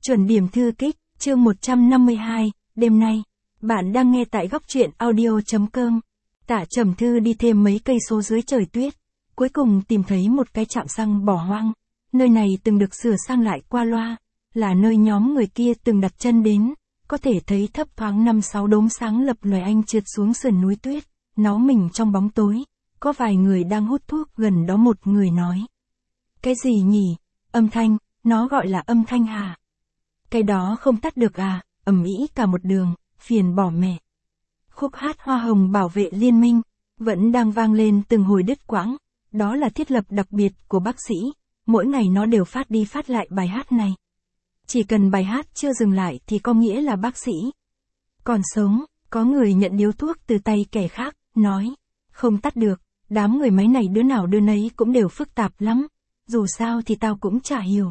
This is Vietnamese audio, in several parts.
Chuẩn điểm thư kích, chương 152, đêm nay. Bạn đang nghe tại góc truyện audio.com. Tả Trầm Thư đi thêm mấy cây số dưới trời tuyết. Cuối cùng tìm thấy một cái trạm xăng bỏ hoang. Nơi này từng được sửa sang lại qua loa. Là nơi nhóm người kia từng đặt chân đến. Có thể thấy thấp thoáng 5-6 đốm sáng lập lòe anh trượt xuống sườn núi tuyết. Nó mình trong bóng tối. Có vài người đang hút thuốc gần đó, một người nói. Cái gì nhỉ? Âm thanh, nó gọi là âm thanh hả? Cái đó không tắt được à? Ầm ĩ cả một đường, phiền bỏ mẹ. Khúc hát Hoa Hồng Bảo Vệ Liên Minh vẫn đang vang lên từng hồi đứt quãng. Đó là thiết lập đặc biệt của bác sĩ. Mỗi ngày nó đều phát đi phát lại bài hát này. Chỉ cần bài hát chưa dừng lại thì có nghĩa là bác sĩ còn sống. Có người nhận điếu thuốc từ tay kẻ khác, nói, không tắt được. Đám người máy này đứa nào đứa nấy cũng đều phức tạp lắm. Dù sao thì tao cũng chả hiểu.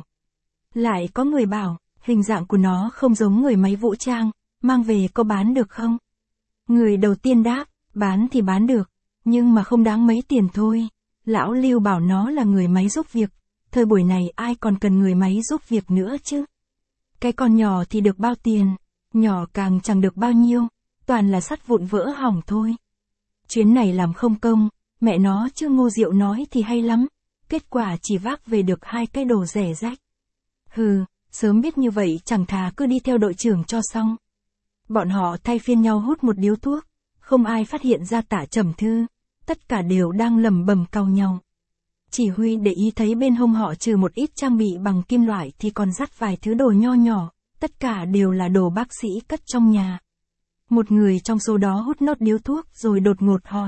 Lại có người bảo, hình dạng của nó không giống người máy vũ trang, mang về có bán được không? Người đầu tiên đáp, bán thì bán được, nhưng mà không đáng mấy tiền thôi. Lão Lưu bảo nó là người máy giúp việc, thời buổi này ai còn cần người máy giúp việc nữa chứ? Cái con nhỏ thì được bao tiền, nhỏ càng chẳng được bao nhiêu, toàn là sắt vụn vỡ hỏng thôi. Chuyến này làm không công, mẹ nó chứ Ngô Diệu nói thì hay lắm, kết quả chỉ vác về được 2 cái đồ rẻ rách. Hừ, sớm biết như vậy chẳng thà cứ đi theo đội trưởng cho xong. Bọn họ thay phiên nhau hút một điếu thuốc, không ai phát hiện ra Tả Trầm Thư, tất cả đều đang lẩm bẩm cau nhau. Chỉ huy để ý thấy bên hông họ trừ một ít trang bị bằng kim loại thì còn dắt vài thứ đồ nho nhỏ, tất cả đều là đồ bác sĩ cất trong nhà. Một người trong số đó hút nốt điếu thuốc rồi đột ngột hỏi.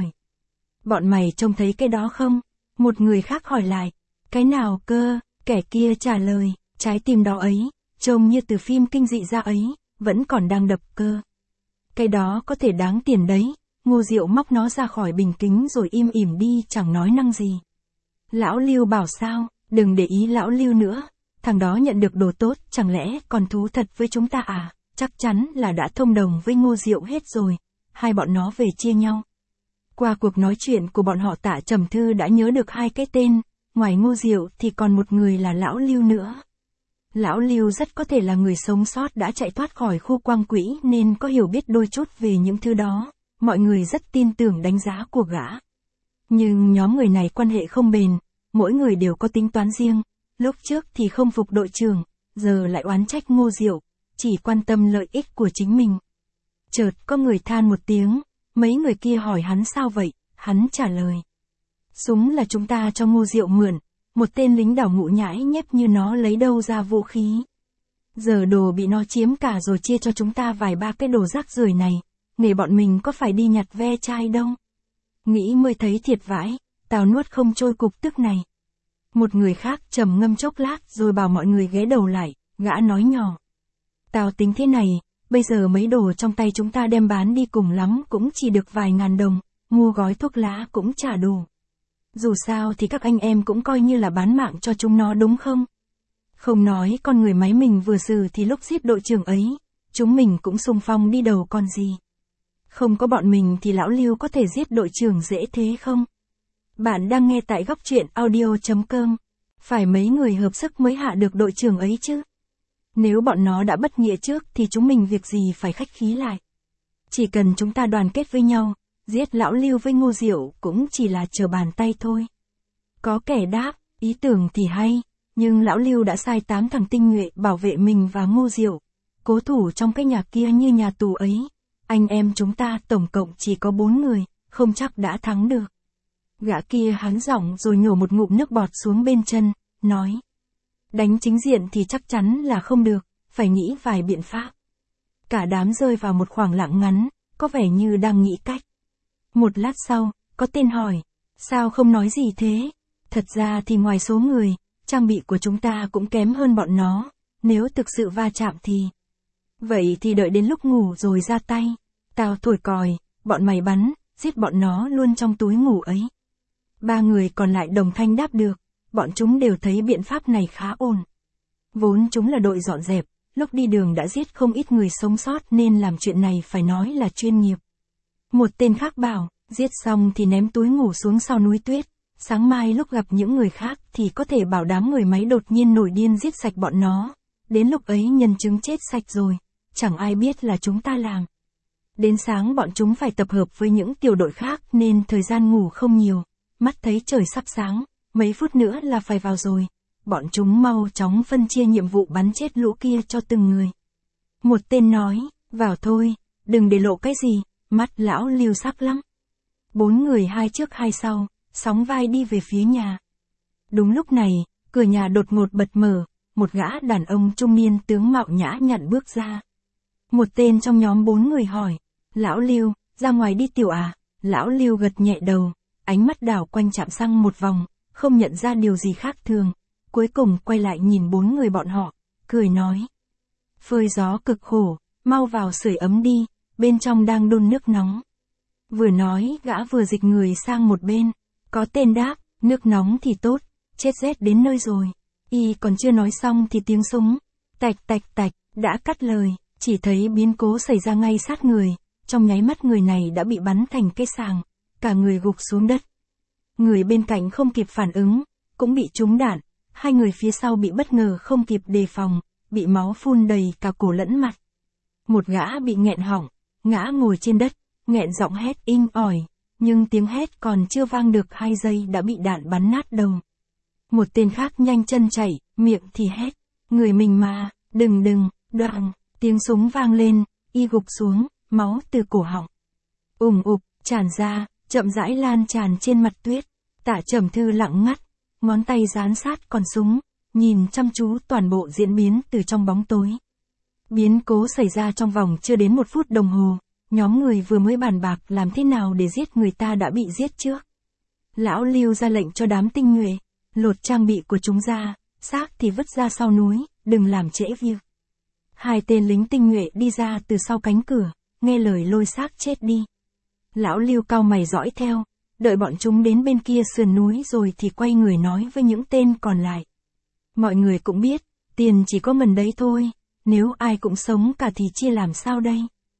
Bọn mày trông thấy cái đó không? Một người khác hỏi lại. Cái nào cơ? Kẻ kia trả lời. Trái tim đó ấy, trông như từ phim kinh dị ra ấy, vẫn còn đang đập cơ. Cái đó có thể đáng tiền đấy. Ngô Diệu móc nó ra khỏi bình kính rồi im ỉm đi, chẳng nói năng gì. Lão Lưu bảo sao? Đừng để ý lão Lưu nữa. Thằng đó nhận được đồ tốt, chẳng lẽ còn thú thật với chúng ta à? Chắc chắn là đã thông đồng với Ngô Diệu hết rồi. Hai bọn nó về chia nhau. Qua cuộc nói chuyện của bọn họ, Tả Trầm Thư đã nhớ được 2 cái tên, ngoài Ngô Diệu thì còn một người là Lão Lưu nữa. Lão Lưu rất có thể là người sống sót đã chạy thoát khỏi khu quang quỹ nên có hiểu biết đôi chút về những thứ đó, mọi người rất tin tưởng đánh giá của gã. Nhưng nhóm người này quan hệ không bền, mỗi người đều có tính toán riêng, lúc trước thì không phục đội trưởng, giờ lại oán trách Ngô Diệu, chỉ quan tâm lợi ích của chính mình. Chợt có người than một tiếng. Mấy người kia hỏi hắn sao vậy, hắn trả lời. Súng là chúng ta cho Ngô Diệu mượn, một tên lính đảo ngũ nhãi nhép như nó lấy đâu ra vũ khí. Giờ đồ bị nó chiếm cả rồi chia cho chúng ta vài ba cái đồ rác rưởi này, nghề bọn mình có phải đi nhặt ve chai đâu. Nghĩ mới thấy thiệt vãi, tao nuốt không trôi cục tức này. Một người khác trầm ngâm chốc lát rồi bảo mọi người ghé đầu lại, gã nói nhỏ. Tao tính thế này. Bây giờ mấy đồ trong tay chúng ta đem bán đi cùng lắm cũng chỉ được vài ngàn đồng, mua gói thuốc lá cũng chả đủ. Dù sao thì các anh em cũng coi như là bán mạng cho chúng nó đúng không? Không nói con người máy mình vừa xử thì lúc giết đội trưởng ấy, chúng mình cũng xung phong đi đầu còn gì. Không có bọn mình thì lão Lưu có thể giết đội trưởng dễ thế không? Bạn đang nghe tại góc truyện audio.com. Phải mấy người hợp sức mới hạ được đội trưởng ấy chứ? Nếu bọn nó đã bất nghĩa trước thì chúng mình việc gì phải khách khí lại. Chỉ cần chúng ta đoàn kết với nhau, giết lão Lưu với Ngô Diệu cũng chỉ là trở bàn tay thôi. Có kẻ đáp, ý tưởng thì hay, nhưng lão Lưu đã sai 8 thằng tinh nhuệ bảo vệ mình và Ngô Diệu. Cố thủ trong cái nhà kia như nhà tù ấy. Anh em chúng ta tổng cộng chỉ có 4 người, không chắc đã thắng được. Gã kia hắng giọng rồi nhổ một ngụm nước bọt xuống bên chân, nói. Đánh chính diện thì chắc chắn là không được, phải nghĩ vài biện pháp. Cả đám rơi vào một khoảng lặng ngắn, có vẻ như đang nghĩ cách. Một lát sau, có tên hỏi, sao không nói gì thế? Thật ra thì ngoài số người, trang bị của chúng ta cũng kém hơn bọn nó, nếu thực sự va chạm thì... Vậy thì đợi đến lúc ngủ rồi ra tay, tao thổi còi, bọn mày bắn, giết bọn nó luôn trong túi ngủ ấy. 3 người còn lại đồng thanh đáp được. Bọn chúng đều thấy biện pháp này khá ổn. Vốn chúng là đội dọn dẹp, lúc đi đường đã giết không ít người sống sót nên làm chuyện này phải nói là chuyên nghiệp. Một tên khác bảo, giết xong thì ném túi ngủ xuống sau núi tuyết, sáng mai lúc gặp những người khác thì có thể bảo đám người máy đột nhiên nổi điên giết sạch bọn nó, đến lúc ấy nhân chứng chết sạch rồi, chẳng ai biết là chúng ta làm. Đến sáng bọn chúng phải tập hợp với những tiểu đội khác nên thời gian ngủ không nhiều, mắt thấy trời sắp sáng, mấy phút nữa là phải vào rồi. Bọn chúng mau chóng phân chia nhiệm vụ bắn chết lũ kia cho từng người. Một tên nói, vào thôi, đừng để lộ cái gì, mắt lão Lưu sắc lắm. 4 người hai trước hai sau, sóng vai đi về phía nhà. Đúng lúc này, cửa nhà đột ngột bật mở, một gã đàn ông trung niên tướng mạo nhã nhặn bước ra. Một tên trong nhóm 4 người hỏi, lão Lưu, ra ngoài đi tiểu à? Lão Lưu gật nhẹ đầu, ánh mắt đảo quanh trạm xăng một vòng, không nhận ra điều gì khác thường. Cuối cùng quay lại nhìn 4 người bọn họ, cười nói. Phơi gió cực khổ, mau vào sưởi ấm đi, bên trong đang đun nước nóng. Vừa nói gã vừa dịch người sang một bên, có tên đáp, nước nóng thì tốt, chết rét đến nơi rồi. Y còn chưa nói xong thì tiếng súng, tạch tạch tạch, đã cắt lời, chỉ thấy biến cố xảy ra ngay sát người, trong nháy mắt người này đã bị bắn thành cái sàng, cả người gục xuống đất. Người bên cạnh không kịp phản ứng, cũng bị trúng đạn. Hai người phía sau bị bất ngờ không kịp đề phòng, bị máu phun đầy cả cổ lẫn mặt. Một gã bị nghẹn họng, ngã ngồi trên đất, nghẹn giọng hét inh ỏi, nhưng tiếng hét còn chưa vang được 2 giây đã bị đạn bắn nát đầu. Một tên khác nhanh chân chạy, miệng thì hét, người mình mà, đừng, đoạn, tiếng súng vang lên, y gục xuống, máu từ cổ họng ùm ụp tràn ra, chậm rãi lan tràn trên mặt tuyết. Tạ Trầm Thư lặng ngắt, ngón tay dán sát con súng, nhìn chăm chú toàn bộ diễn biến từ trong bóng tối. Biến cố xảy ra trong vòng chưa đến 1 phút đồng hồ, nhóm người vừa mới bàn bạc làm thế nào để giết người ta đã bị giết trước. Lão Lưu ra lệnh cho đám tinh nhuệ, lột trang bị của chúng ra, xác thì vứt ra sau núi, đừng làm trễ việc. 2 tên lính tinh nhuệ đi ra từ sau cánh cửa, nghe lời lôi xác chết đi. Lão Lưu cau mày dõi theo, đợi bọn chúng đến bên kia sườn núi rồi thì quay người nói với những tên còn lại. Mọi người cũng biết, tiền chỉ có mình đấy thôi, nếu ai cũng sống cả thì chia làm sao đây?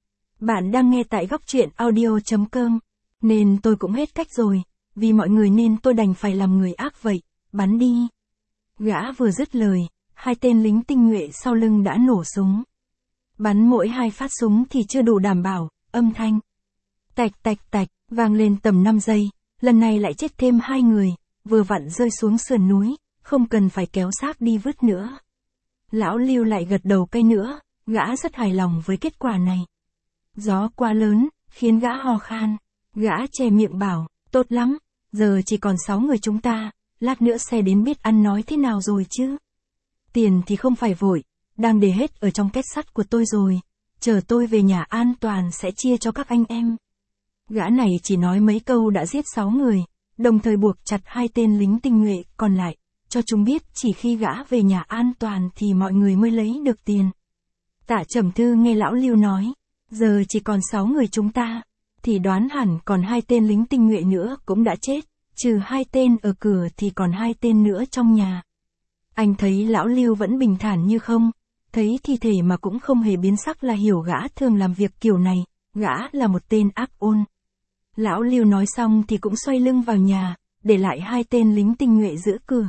Bạn đang nghe tại góc truyện audio.com, nên tôi cũng hết cách rồi, vì mọi người nên tôi đành phải làm người ác vậy, bắn đi. Gã vừa dứt lời, 2 tên lính tinh nhuệ sau lưng đã nổ súng. Bắn mỗi 2 phát súng thì chưa đủ đảm bảo, âm thanh tạch tạch tạch vang lên tầm 5 giây, lần này lại chết thêm 2 người, vừa vặn rơi xuống sườn núi, không cần phải kéo xác đi vứt nữa. Lão Lưu lại gật đầu cây nữa, gã rất hài lòng với kết quả này. Gió quá lớn, khiến gã ho khan, gã che miệng bảo, tốt lắm, giờ chỉ còn 6 người chúng ta, lát nữa xe đến biết ăn nói thế nào rồi chứ. Tiền thì không phải vội, đang để hết ở trong két sắt của tôi rồi, chờ tôi về nhà an toàn sẽ chia cho các anh em. Gã này chỉ nói mấy câu đã giết 6 người, đồng thời buộc chặt 2 tên lính tinh nhuệ còn lại, cho chúng biết chỉ khi gã về nhà an toàn thì mọi người mới lấy được tiền. Tạ Trầm Thư nghe lão Lưu nói, giờ chỉ còn 6 người chúng ta, thì đoán hẳn còn 2 tên lính tinh nhuệ nữa cũng đã chết, trừ 2 tên ở cửa thì còn 2 tên nữa trong nhà. Anh thấy lão Lưu vẫn bình thản như không, thấy thi thể mà cũng không hề biến sắc là hiểu gã thường làm việc kiểu này, gã là một tên ác ôn. Lão Lưu nói xong thì cũng xoay lưng vào nhà, để lại 2 tên lính tinh nhuệ giữ cửa.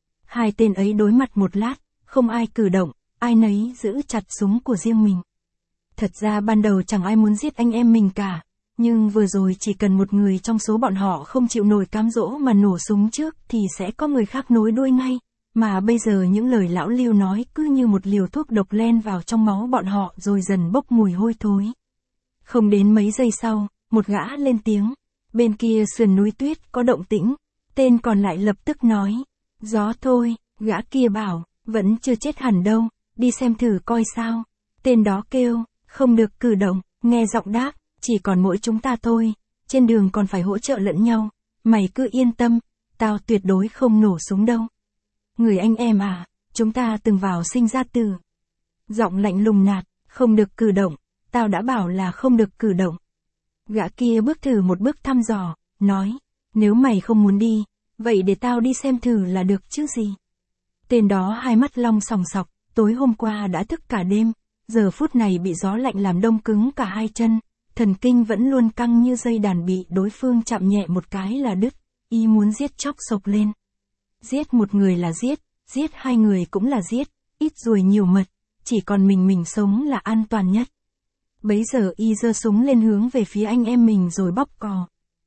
2 tên ấy đối mặt một lát, không ai cử động, ai nấy giữ chặt súng của riêng mình. Thật ra ban đầu chẳng ai muốn giết anh em mình cả, nhưng vừa rồi chỉ cần một người trong số bọn họ không chịu nổi cám dỗ mà nổ súng trước thì sẽ có người khác nối đuôi ngay, mà bây giờ những lời lão Lưu nói cứ như một liều thuốc độc len vào trong máu bọn họ rồi dần bốc mùi hôi thối. Không đến mấy giây sau, một gã lên tiếng, bên kia sườn núi tuyết có động tĩnh, tên còn lại lập tức nói, gió thôi, gã kia bảo, vẫn chưa chết hẳn đâu, đi xem thử coi sao. Tên đó kêu, không được cử động, nghe giọng đáp, chỉ còn mỗi chúng ta thôi, trên đường còn phải hỗ trợ lẫn nhau, mày cứ yên tâm, tao tuyệt đối không nổ súng đâu. Người anh em à, chúng ta từng vào sinh ra tử. Giọng lạnh lùng nạt, không được cử động, tao đã bảo là không được cử động. Gã kia bước thử một bước thăm dò, nói, nếu mày không muốn đi, vậy để tao đi xem thử là được chứ gì. Tên đó hai mắt long sòng sọc, tối hôm qua đã thức cả đêm, giờ phút này bị gió lạnh làm đông cứng cả 2 chân, thần kinh vẫn luôn căng như dây đàn bị đối phương chạm nhẹ một cái là đứt, y muốn giết chóc sộc lên. Giết một người là giết, giết 2 người cũng là giết, ít ruồi nhiều mật, chỉ còn mình sống là an toàn nhất. Bấy giờ y giơ súng lên hướng về phía anh em mình rồi bóp cò.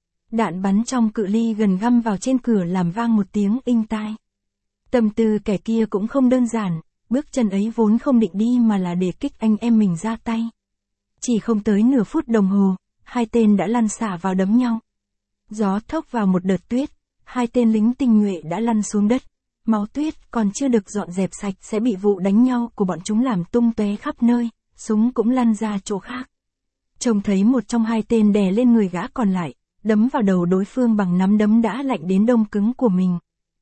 Đạn bắn trong cự ly gần găm vào trên cửa làm vang một tiếng inh tai. Tâm tư kẻ kia cũng không đơn giản, bước chân ấy vốn không định đi mà là để kích anh em mình ra tay. Chỉ không tới nửa phút đồng hồ, hai tên đã lăn xả vào đấm nhau. Gió thốc vào một đợt tuyết, hai tên lính tinh nhuệ đã lăn xuống đất. Máu tuyết còn chưa được dọn dẹp sạch sẽ bị vụ đánh nhau của bọn chúng làm tung tóe khắp nơi, súng cũng lăn ra chỗ khác. Trông thấy một trong hai tên đè lên người gã còn lại, đấm vào đầu đối phương bằng nắm đấm đã lạnh đến đông cứng của mình.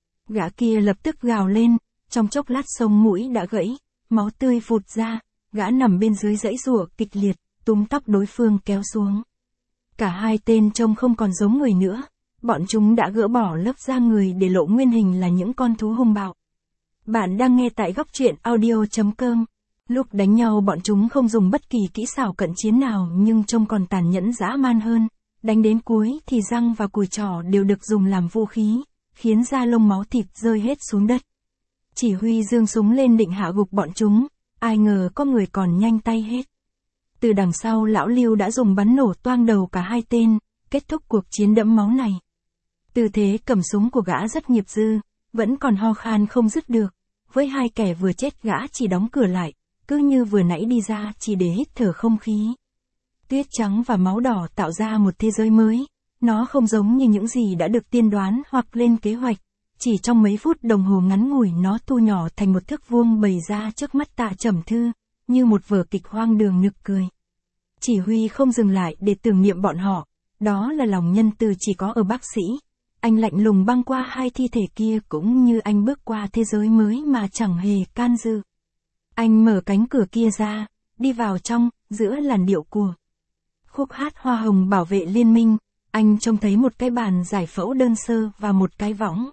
Gã kia lập tức gào lên, trong chốc lát sống mũi đã gãy, máu tươi phụt ra, gã nằm bên dưới dãy giụa kịch liệt, túm tóc đối phương kéo xuống. Cả hai tên trông không còn giống người nữa, bọn chúng đã gỡ bỏ lớp da người để lộ nguyên hình là những con thú hung bạo. Bạn đang nghe tại góc truyện audio.com. Lúc đánh nhau bọn chúng không dùng bất kỳ kỹ xảo cận chiến nào nhưng trông còn tàn nhẫn dã man hơn. Đánh đến cuối thì răng và cùi trỏ đều được dùng làm vũ khí, khiến da lông máu thịt rơi hết xuống đất. Chỉ huy giương súng lên định hạ gục bọn chúng, ai ngờ có người còn nhanh tay hết. Từ đằng sau lão Lưu đã dùng bắn nổ toang đầu cả hai tên, kết thúc cuộc chiến đẫm máu này. Tư thế cầm súng của gã rất nghiệp dư, vẫn còn ho khan không dứt được. Với hai kẻ vừa chết gã chỉ đóng cửa lại, cứ như vừa nãy đi ra chỉ để hít thở không khí. Tuyết trắng và máu đỏ tạo ra một thế giới mới, nó không giống như những gì đã được tiên đoán hoặc lên kế hoạch. Chỉ trong mấy phút đồng hồ ngắn ngủi nó thu nhỏ thành một thước vuông bày ra trước mắt Tạ Trầm Thư, như một vở kịch hoang đường nực cười. Chỉ huy không dừng lại để tưởng niệm bọn họ, đó là lòng nhân từ chỉ có ở bác sĩ. Anh lạnh lùng băng qua hai thi thể kia cũng như anh bước qua thế giới mới mà chẳng hề can dự. Anh mở cánh cửa kia ra, đi vào trong, giữa làn điệu của khúc hát Hoa Hồng Bảo vệ Liên minh, anh trông thấy một cái bàn giải phẫu đơn sơ và một cái võng.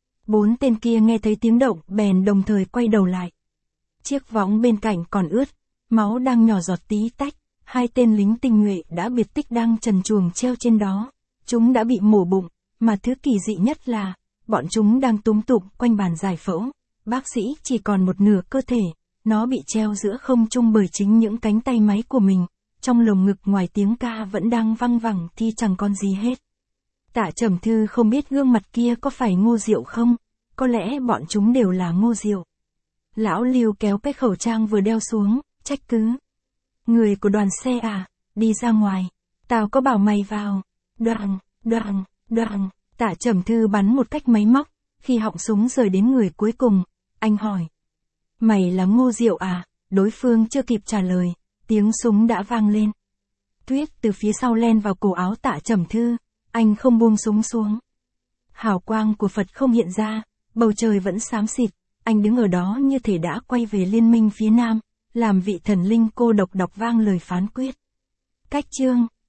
4 tên kia nghe thấy tiếng động bèn đồng thời quay đầu lại. Chiếc võng bên cạnh còn ướt, máu đang nhỏ giọt tí tách, hai tên lính tinh nhuệ đã biệt tích đang trần truồng treo trên đó. Chúng đã bị mổ bụng, mà thứ kỳ dị nhất là, bọn chúng đang túm tụm quanh bàn giải phẫu. Bác sĩ chỉ còn một nửa cơ thể, nó bị treo giữa không trung bởi chính những cánh tay máy của mình. Trong lồng ngực ngoài tiếng ca vẫn đang văng vẳng thì chẳng còn gì hết. Tạ Trầm Thư không biết gương mặt kia có phải Ngô Diệu không, có lẽ bọn chúng đều là Ngô Diệu. Lão Lưu kéo cái khẩu trang vừa đeo xuống, trách cứ. Người của đoàn xe à, đi ra ngoài, tao có bảo mày vào. Đoạn, Tạ Trầm Thư bắn một cách máy móc, khi họng súng rời đến người cuối cùng, anh hỏi. Mày là Ngô Diệu à? Đối phương chưa kịp trả lời, tiếng súng đã vang lên. Tuyết từ phía sau len vào cổ áo Tạ Trầm Thư, anh không buông súng xuống. Hào quang của Phật không hiện ra, bầu trời vẫn xám xịt, anh đứng ở đó như thể đã quay về liên minh phía Nam, làm vị thần linh cô độc đọc vang lời phán quyết. Cách chương